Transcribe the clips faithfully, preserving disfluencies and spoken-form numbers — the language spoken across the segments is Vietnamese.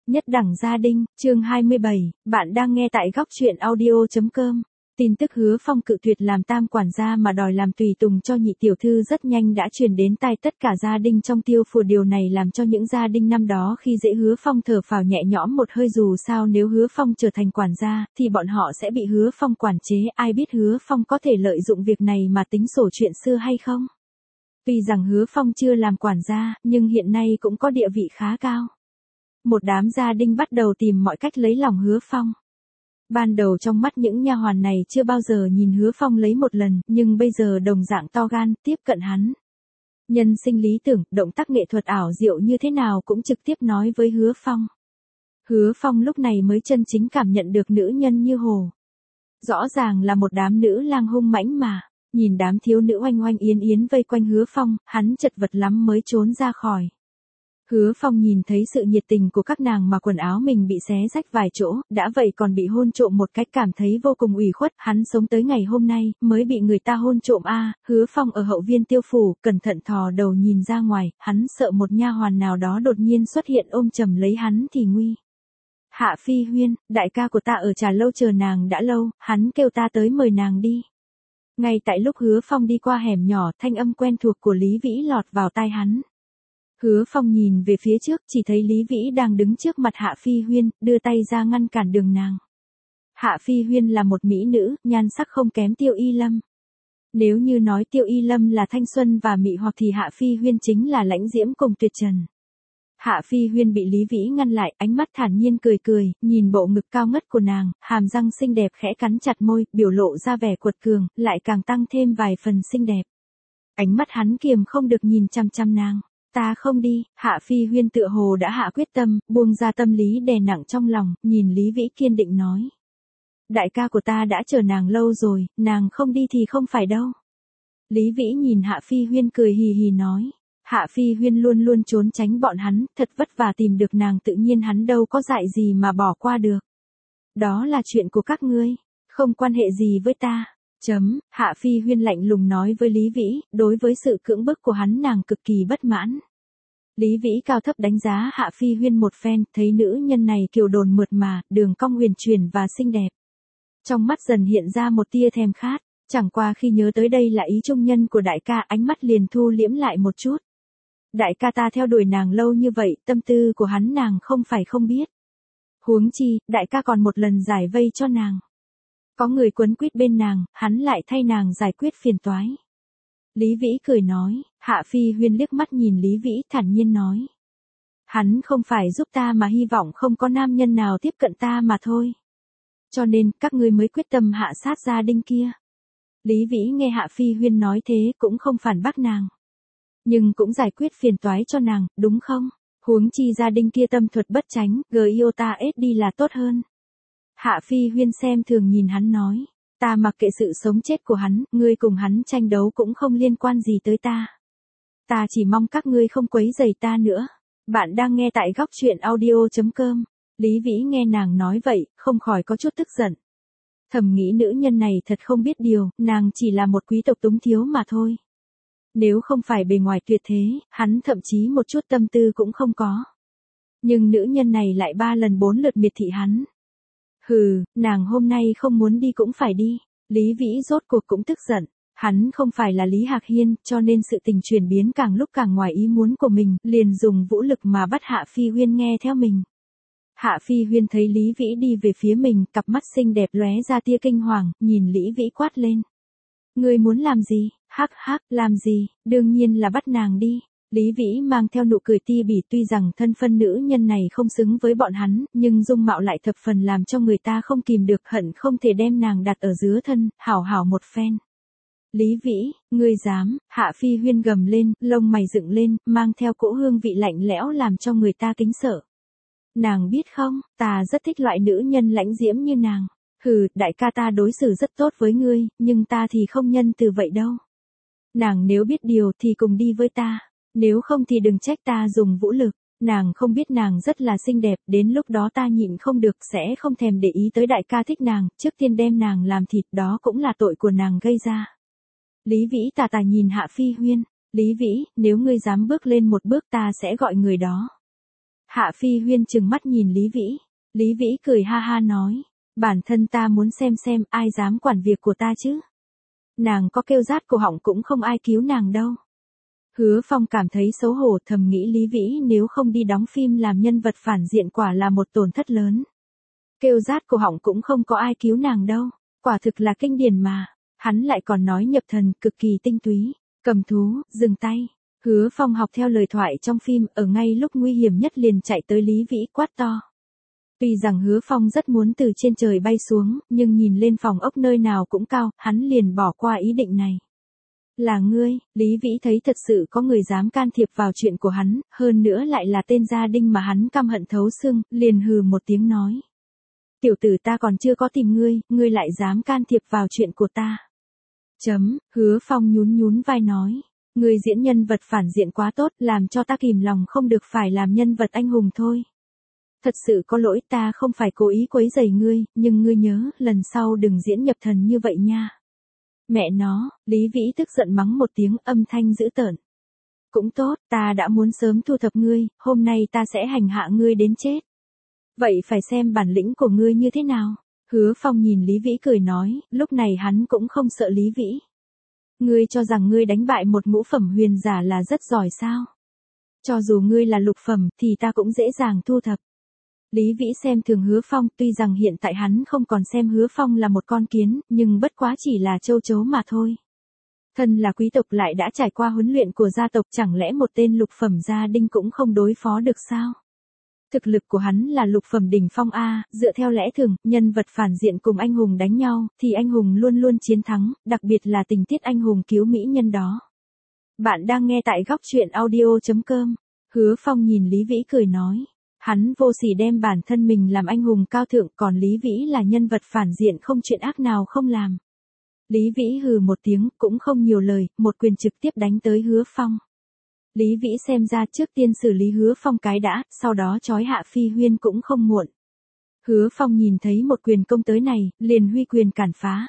Nhất đẳng gia đình, chương hai mươi bảy, bạn đang nghe tại góc truyện audio.com. Tin tức Hứa Phong cự tuyệt làm tam quản gia mà đòi làm tùy tùng cho nhị tiểu thư rất nhanh đã truyền đến tai tất cả gia đình trong Tiêu Phủ. Điều này làm cho những gia đình năm đó khi dễ Hứa Phong thở phào nhẹ nhõm một hơi, dù sao nếu Hứa Phong trở thành quản gia, thì bọn họ sẽ bị Hứa Phong quản chế, ai biết Hứa Phong có thể lợi dụng việc này mà tính sổ chuyện xưa hay không. Tuy rằng Hứa Phong chưa làm quản gia, nhưng hiện nay cũng có địa vị khá cao. Một đám gia đình bắt đầu tìm mọi cách lấy lòng Hứa Phong. Ban đầu trong mắt những nha hoàn này chưa bao giờ nhìn Hứa Phong lấy một lần, nhưng bây giờ đồng dạng to gan, tiếp cận hắn. Nhân sinh lý tưởng, động tác nghệ thuật ảo diệu như thế nào cũng trực tiếp nói với Hứa Phong. Hứa Phong lúc này mới chân chính cảm nhận được nữ nhân như hồ. Rõ ràng là một đám nữ lang hung mãnh mà, nhìn đám thiếu nữ oanh oanh yến yến vây quanh Hứa Phong, hắn chật vật lắm mới trốn ra khỏi. Hứa Phong nhìn thấy sự nhiệt tình của các nàng mà quần áo mình bị xé rách vài chỗ, đã vậy còn bị hôn trộm một cách, cảm thấy vô cùng ủy khuất, hắn sống tới ngày hôm nay, mới bị người ta hôn trộm a. À, Hứa Phong ở hậu viên Tiêu Phủ, cẩn thận thò đầu nhìn ra ngoài, hắn sợ một nha hoàn nào đó đột nhiên xuất hiện ôm chầm lấy hắn thì nguy. Hạ Phi Huyên, đại ca của ta ở trà lâu chờ nàng đã lâu, hắn kêu ta tới mời nàng đi. Ngay tại lúc Hứa Phong đi qua hẻm nhỏ, thanh âm quen thuộc của Lý Vĩ lọt vào tai hắn. Hứa Phong nhìn về phía trước, chỉ thấy Lý Vĩ đang đứng trước mặt Hạ Phi Huyên, đưa tay ra ngăn cản đường nàng. Hạ Phi Huyên là một mỹ nữ, nhan sắc không kém Tiêu Y Lâm. Nếu như nói Tiêu Y Lâm là thanh xuân và mị hoặc thì Hạ Phi Huyên chính là lãnh diễm cùng tuyệt trần. Hạ Phi Huyên bị Lý Vĩ ngăn lại, ánh mắt thản nhiên cười cười, nhìn bộ ngực cao ngất của nàng, hàm răng xinh đẹp khẽ cắn chặt môi, biểu lộ ra vẻ cuột cường, lại càng tăng thêm vài phần xinh đẹp. Ánh mắt hắn kiềm không được nhìn chăm chăm nàng. Ta không đi, Hạ Phi Huyên tựa hồ đã hạ quyết tâm, buông ra tâm lý đè nặng trong lòng, nhìn Lý Vĩ kiên định nói. Đại ca của ta đã chờ nàng lâu rồi, nàng không đi thì không phải đâu. Lý Vĩ nhìn Hạ Phi Huyên cười hì hì nói. Hạ Phi Huyên luôn luôn trốn tránh bọn hắn, thật vất vả tìm được nàng, tự nhiên hắn đâu có dại gì mà bỏ qua được. Đó là chuyện của các ngươi, không quan hệ gì với ta. Chấm, Hạ Phi Huyên lạnh lùng nói với Lý Vĩ, đối với sự cưỡng bức của hắn nàng cực kỳ bất mãn. Lý Vĩ cao thấp đánh giá Hạ Phi Huyên một phen, thấy nữ nhân này kiều đồn mượt mà, đường cong huyền chuyển và xinh đẹp. Trong mắt dần hiện ra một tia thèm khát, chẳng qua khi nhớ tới đây là ý trung nhân của đại ca, ánh mắt liền thu liễm lại một chút. Đại ca ta theo đuổi nàng lâu như vậy, tâm tư của hắn nàng không phải không biết. Huống chi, đại ca còn một lần giải vây cho nàng. Có người quấn quýt bên nàng, hắn lại thay nàng giải quyết phiền toái. Lý Vĩ cười nói, Hạ Phi Huyên liếc mắt nhìn Lý Vĩ thản nhiên nói. Hắn không phải giúp ta mà hy vọng không có nam nhân nào tiếp cận ta mà thôi. Cho nên, các ngươi mới quyết tâm hạ sát gia đình kia. Lý Vĩ nghe Hạ Phi Huyên nói thế cũng không phản bác nàng. Nhưng cũng giải quyết phiền toái cho nàng, đúng không? Huống chi gia đình kia tâm thuật bất tránh, gờ yêu ta ít đi là tốt hơn. Hạ Phi Huyên xem thường nhìn hắn nói, ta mặc kệ sự sống chết của hắn, ngươi cùng hắn tranh đấu cũng không liên quan gì tới ta. Ta chỉ mong các ngươi không quấy rầy ta nữa. Bạn đang nghe tại góc truyện audio.com. Lý Vĩ nghe nàng nói vậy, không khỏi có chút tức giận. Thầm nghĩ nữ nhân này thật không biết điều, nàng chỉ là một quý tộc túng thiếu mà thôi. Nếu không phải bề ngoài tuyệt thế, hắn thậm chí một chút tâm tư cũng không có. Nhưng nữ nhân này lại ba lần bốn lượt miệt thị hắn. Hừ, nàng hôm nay không muốn đi cũng phải đi. Lý Vĩ rốt cuộc cũng tức giận. Hắn không phải là Lý Hạc Hiên, cho nên sự tình chuyển biến càng lúc càng ngoài ý muốn của mình, liền dùng vũ lực mà bắt Hạ Phi Huyên nghe theo mình. Hạ Phi Huyên thấy Lý Vĩ đi về phía mình, cặp mắt xinh đẹp lóe ra tia kinh hoàng, nhìn Lý Vĩ quát lên. Ngươi muốn làm gì? Hắc hắc, làm gì? Đương nhiên là bắt nàng đi. Lý Vĩ mang theo nụ cười ti bỉ, tuy rằng thân phận nữ nhân này không xứng với bọn hắn, nhưng dung mạo lại thập phần làm cho người ta không kìm được, hận không thể đem nàng đặt ở dưới thân, hảo hảo một phen. Lý Vĩ, ngươi dám? Hạ Phi Huyên gầm lên, lông mày dựng lên, mang theo cỗ hương vị lạnh lẽo làm cho người ta kính sợ. Nàng biết không, ta rất thích loại nữ nhân lãnh diễm như nàng. Hừ, đại ca ta đối xử rất tốt với ngươi, nhưng ta thì không nhân từ vậy đâu. Nàng nếu biết điều thì cùng đi với ta. Nếu không thì đừng trách ta dùng vũ lực. Nàng không biết nàng rất là xinh đẹp, đến lúc đó ta nhịn không được sẽ không thèm để ý tới đại ca thích nàng, trước tiên đem nàng làm thịt, đó cũng là tội của nàng gây ra. Lý Vĩ tà tà nhìn Hạ Phi Huyên. Lý Vĩ, nếu ngươi dám bước lên một bước ta sẽ gọi người đó. Hạ Phi Huyên trừng mắt nhìn Lý Vĩ. Lý Vĩ cười ha ha nói. Bản thân ta muốn xem xem ai dám quản việc của ta chứ. Nàng có kêu rát cổ họng cũng không ai cứu nàng đâu. Hứa Phong cảm thấy xấu hổ, thầm nghĩ Lý Vĩ nếu không đi đóng phim làm nhân vật phản diện quả là một tổn thất lớn. Kêu rát cổ họng cũng không có ai cứu nàng đâu. Quả thực là kinh điển mà. Hắn lại còn nói nhập thần cực kỳ tinh túy. Cầm thú, dừng tay. Hứa Phong học theo lời thoại trong phim, ở ngay lúc nguy hiểm nhất liền chạy tới Lý Vĩ quát to. Tuy rằng Hứa Phong rất muốn từ trên trời bay xuống, nhưng nhìn lên phòng ốc nơi nào cũng cao, hắn liền bỏ qua ý định này. Là ngươi, Lý Vĩ thấy thật sự có người dám can thiệp vào chuyện của hắn, hơn nữa lại là tên gia đinh mà hắn căm hận thấu xương, liền hừ một tiếng nói. Tiểu tử ta còn chưa có tìm ngươi, ngươi lại dám can thiệp vào chuyện của ta. Chấm, Hứa Phong nhún nhún vai nói. Ngươi diễn nhân vật phản diện quá tốt, làm cho ta kìm lòng không được phải làm nhân vật anh hùng thôi. Thật sự có lỗi, ta không phải cố ý quấy rầy ngươi, nhưng ngươi nhớ, lần sau đừng diễn nhập thần như vậy nha. Mẹ nó, Lý Vĩ tức giận mắng một tiếng, âm thanh dữ tợn. Cũng tốt, ta đã muốn sớm thu thập ngươi, hôm nay ta sẽ hành hạ ngươi đến chết. Vậy phải xem bản lĩnh của ngươi như thế nào. Hứa Phong nhìn Lý Vĩ cười nói, lúc này hắn cũng không sợ Lý Vĩ. Ngươi cho rằng ngươi đánh bại một ngũ phẩm huyền giả là rất giỏi sao? Cho dù ngươi là lục phẩm thì ta cũng dễ dàng thu thập. Lý Vĩ xem thường Hứa Phong, tuy rằng hiện tại hắn không còn xem Hứa Phong là một con kiến, nhưng bất quá chỉ là châu chấu mà thôi. Thân là quý tộc lại đã trải qua huấn luyện của gia tộc, chẳng lẽ một tên lục phẩm gia đinh cũng không đối phó được sao? Thực lực của hắn là lục phẩm đỉnh phong A, dựa theo lẽ thường, nhân vật phản diện cùng anh hùng đánh nhau, thì anh hùng luôn luôn chiến thắng, đặc biệt là tình tiết anh hùng cứu mỹ nhân đó. Bạn đang nghe tại góc truyện audio chấm com. Hứa Phong nhìn Lý Vĩ cười nói. Hắn vô sỉ đem bản thân mình làm anh hùng cao thượng, còn Lý Vĩ là nhân vật phản diện không chuyện ác nào không làm. Lý Vĩ hừ một tiếng, cũng không nhiều lời, một quyền trực tiếp đánh tới Hứa Phong. Lý Vĩ xem ra trước tiên xử lý Hứa Phong cái đã, sau đó trói Hạ Phi Huyên cũng không muộn. Hứa Phong nhìn thấy một quyền công tới này, liền huy quyền cản phá.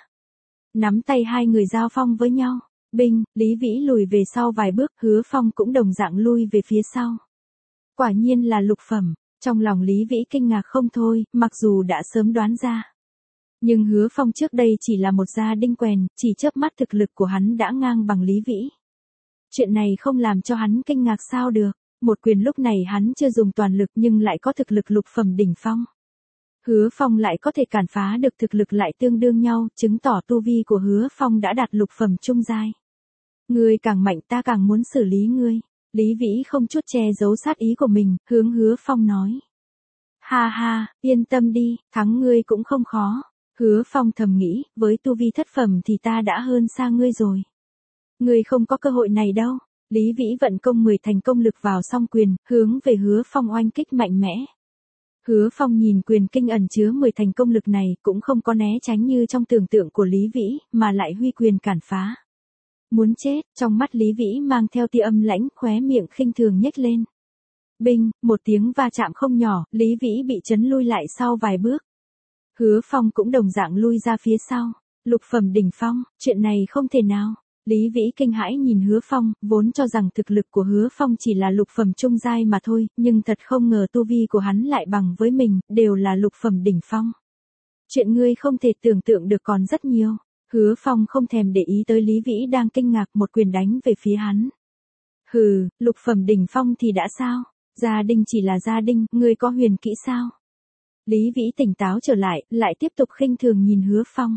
Nắm tay hai người giao phong với nhau. Binh, Lý Vĩ lùi về sau vài bước, Hứa Phong cũng đồng dạng lui về phía sau. Quả nhiên là lục phẩm, trong lòng Lý Vĩ kinh ngạc không thôi, mặc dù đã sớm đoán ra. Nhưng Hứa Phong trước đây chỉ là một gia đinh quèn, chỉ chớp mắt thực lực của hắn đã ngang bằng Lý Vĩ. Chuyện này không làm cho hắn kinh ngạc sao được, một quyền lúc này hắn chưa dùng toàn lực nhưng lại có thực lực lục phẩm đỉnh phong. Hứa Phong lại có thể cản phá được, thực lực lại tương đương nhau, chứng tỏ tu vi của Hứa Phong đã đạt lục phẩm trung giai. Ngươi càng mạnh ta càng muốn xử lý ngươi. Lý Vĩ không chút che giấu sát ý của mình, hướng Hứa Phong nói. Ha ha, yên tâm đi, thắng ngươi cũng không khó. Hứa Phong thầm nghĩ, với tu vi thất phẩm thì ta đã hơn xa ngươi rồi. Ngươi không có cơ hội này đâu. Lý Vĩ vận công mười thành công lực vào song quyền, hướng về Hứa Phong oanh kích mạnh mẽ. Hứa Phong nhìn quyền kinh ẩn chứa mười thành công lực này, cũng không có né tránh như trong tưởng tượng của Lý Vĩ, mà lại huy quyền cản phá. Muốn chết, trong mắt Lý Vĩ mang theo tia âm lãnh, khóe miệng khinh thường nhếch lên. Binh, một tiếng va chạm không nhỏ, Lý Vĩ bị chấn lui lại sau vài bước. Hứa Phong cũng đồng dạng lui ra phía sau. Lục phẩm đỉnh phong, chuyện này không thể nào. Lý Vĩ kinh hãi nhìn Hứa Phong, vốn cho rằng thực lực của Hứa Phong chỉ là lục phẩm trung giai mà thôi, nhưng thật không ngờ tu vi của hắn lại bằng với mình, đều là lục phẩm đỉnh phong. Chuyện ngươi không thể tưởng tượng được còn rất nhiều. Hứa Phong không thèm để ý tới Lý Vĩ đang kinh ngạc, một quyền đánh về phía hắn. Hừ, lục phẩm đỉnh phong thì đã sao? Gia đinh chỉ là gia đinh, ngươi có huyền kỹ sao? Lý Vĩ tỉnh táo trở lại, lại tiếp tục khinh thường nhìn Hứa Phong.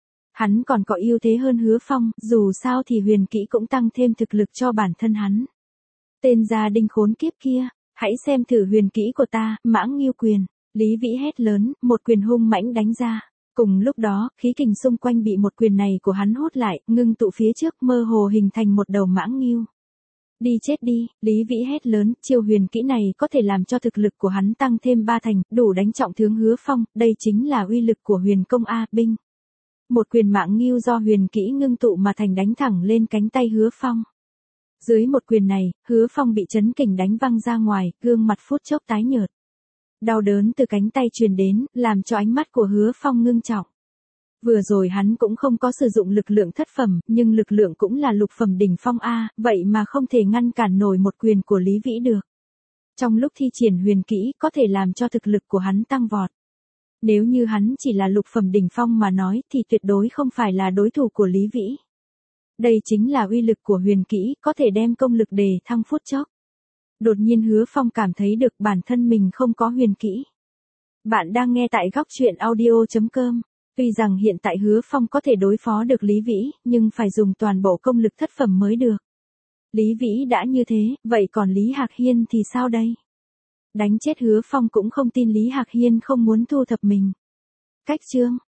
Hắn còn có ưu thế hơn Hứa Phong, dù sao thì huyền kỹ cũng tăng thêm thực lực cho bản thân hắn. Tên gia đinh khốn kiếp kia, hãy xem thử huyền kỹ của ta, Mãng Nghiêu quyền. Lý Vĩ hét lớn, một quyền hung mãnh đánh ra. Cùng lúc đó, khí kình xung quanh bị một quyền này của hắn hút lại, ngưng tụ phía trước, mơ hồ hình thành một đầu mãng nghiêu. Đi chết đi, Lý Vĩ hét lớn, chiêu huyền kỹ này có thể làm cho thực lực của hắn tăng thêm ba thành, đủ đánh trọng thương Hứa Phong, đây chính là uy lực của huyền công A binh. Một quyền mãng nghiêu do huyền kỹ ngưng tụ mà thành đánh thẳng lên cánh tay Hứa Phong. Dưới một quyền này, Hứa Phong bị chấn kình đánh văng ra ngoài, gương mặt phút chốc tái nhợt. Đau đớn từ cánh tay truyền đến, làm cho ánh mắt của Hứa Phong ngưng trọng. Vừa rồi hắn cũng không có sử dụng lực lượng thất phẩm, nhưng lực lượng cũng là lục phẩm đỉnh phong A, vậy mà không thể ngăn cản nổi một quyền của Lý Vĩ được. Trong lúc thi triển huyền kỹ có thể làm cho thực lực của hắn tăng vọt. Nếu như hắn chỉ là lục phẩm đỉnh phong mà nói thì tuyệt đối không phải là đối thủ của Lý Vĩ. Đây chính là uy lực của huyền kỹ, có thể đem công lực đề thăng phút chốc. Đột nhiên Hứa Phong cảm thấy được bản thân mình không có huyền kỹ. Bạn đang nghe tại góc truyện audio chấm com. Tuy rằng hiện tại Hứa Phong có thể đối phó được Lý Vĩ, nhưng phải dùng toàn bộ công lực thất phẩm mới được. Lý Vĩ đã như thế, vậy còn Lý Hạc Hiên thì sao đây? Đánh chết Hứa Phong cũng không tin Lý Hạc Hiên không muốn thu thập mình. Cách chương